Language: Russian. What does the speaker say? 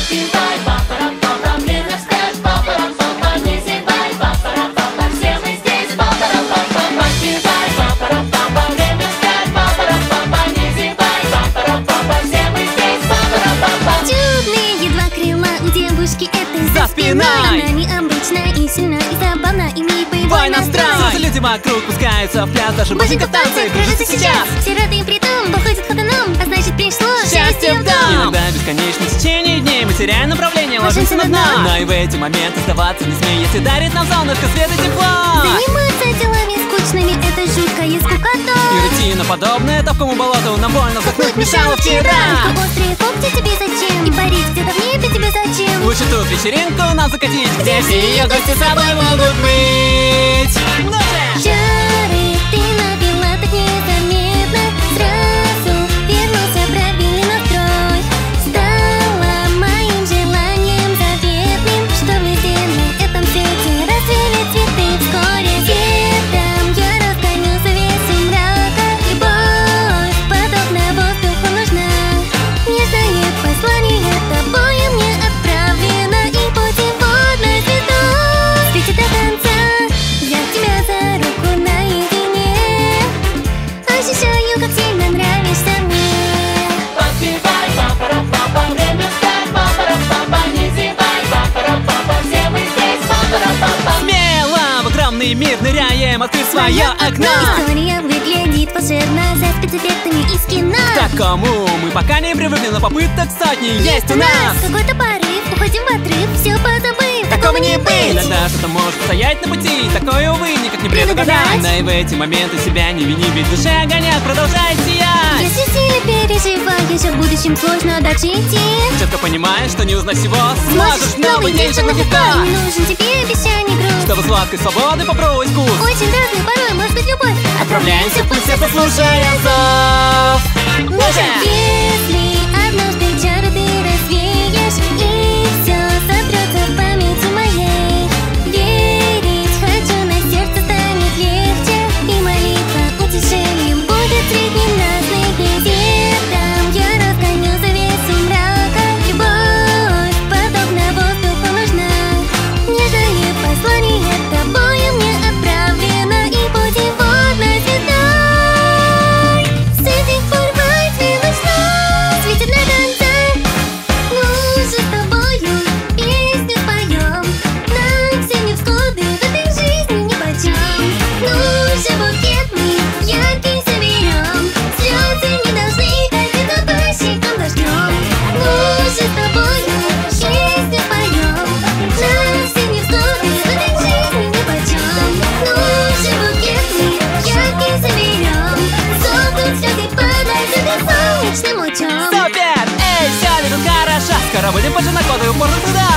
Подпевай, па-пара-па-па, время встать, па-пара-па-па, не зевай, па-пара-па-па, все мы здесь, па-пара-па-па. Подпевай, па-пара-па-па, время встать, па-пара-па-па, не зевай, па-пара-па-па, все мы здесь, па-пара-па-па. Чудные два крыла у девушки, это За спиной. Она необычна и сильна, и забавна, имеет боевой настрой. Сразу люди вокруг пускаются в пляс, даже Боженька боженька в танце кружится сейчас. Все рады им притом, походит ходуном, а значит пришло Счастье в дом. дом. Иногда бесконечно в течение дней мы теряем направление, ложимся на дно. Но и в эти моменты сдаваться не смей, если дарит нам солнышко, свет и тепло. Заниматься делами скучными, это жуткая скукота. И рутина подобная топкому болоту нам больно вдохнуть мешало вчера. Только острые когти тебе зачем? И парить где-то в небе тебе зачем? Лучше тут вечеринку нам закатить, где все ее гости с собой могут быть. Ну же! Жары ты напила так незаметно, сразу вернулся правильный настрой. Стало моим желанием заветным, что везде на этом свете расцвели цветы вскоре. Светом я разгонялся весь сумрака, любовь подобно воздуху нужна. Нежное послание тобою мне отправлено, и путеводной звездой светит до конца. Я тебя за руку наедине ощущаю, как сильно нравишься мне. Подпевай, па-пара-па-па, время встать, па-пара-па-па, не зевай, па-пара-па-па, все мы здесь, па-пара-па-па. Смело в огромный мир ныряем, открыв свое окно. История выглядит волшебно, за спецэффектами из кино. К такому мы пока не привыкли, но попыток сотни есть у нас. Какой-то порыв, уходим в отрыв, все позабыв, Такого не быть. Иногда что-то может стоять на пути, такое, увы, никак не предугадать. Но и в эти моменты себя не вини, ведь душа огонек продолжает сиять. если сильно переживаешь, а в будущем сложно дальше идти. Четко понимаешь, что не узнать всего, сможешь в новый день шагнуть легко. легко. Не нужен тебе обещаний груз. Чтобы сладкой свободы попробовать вкус. Очень разный, порой может быть любовь. Отправляемся в путь, все послушая зов. Ну же! Если однажды чары ты развеешь, и все сотрется в памяти моей, верить хочу, на сердце станет легче, и молитва утешением будет средним на снеге. Светом я разгоню завесу мрака, любовь подобно воздуху нужна. Нежное послание тобою мне отправлено, и путеводной звездой с этих пор войти ночной светит до конца. Мы же с тобою песню поем, нам все невзгоды в этой жизни нипочем. Ну же, букет мы яркий соберем, слезы не должны катиться по щекам дождем. Ну же, с тобою песню поем, нам все невзгоды в этой жизни нипочем. Ну же, букет мы яркий соберем, сохнут слезы подойдут к солнечным лучом. Супер! Эй, все, ведут хорошо. Скоро будем позже на коду и упорно туда.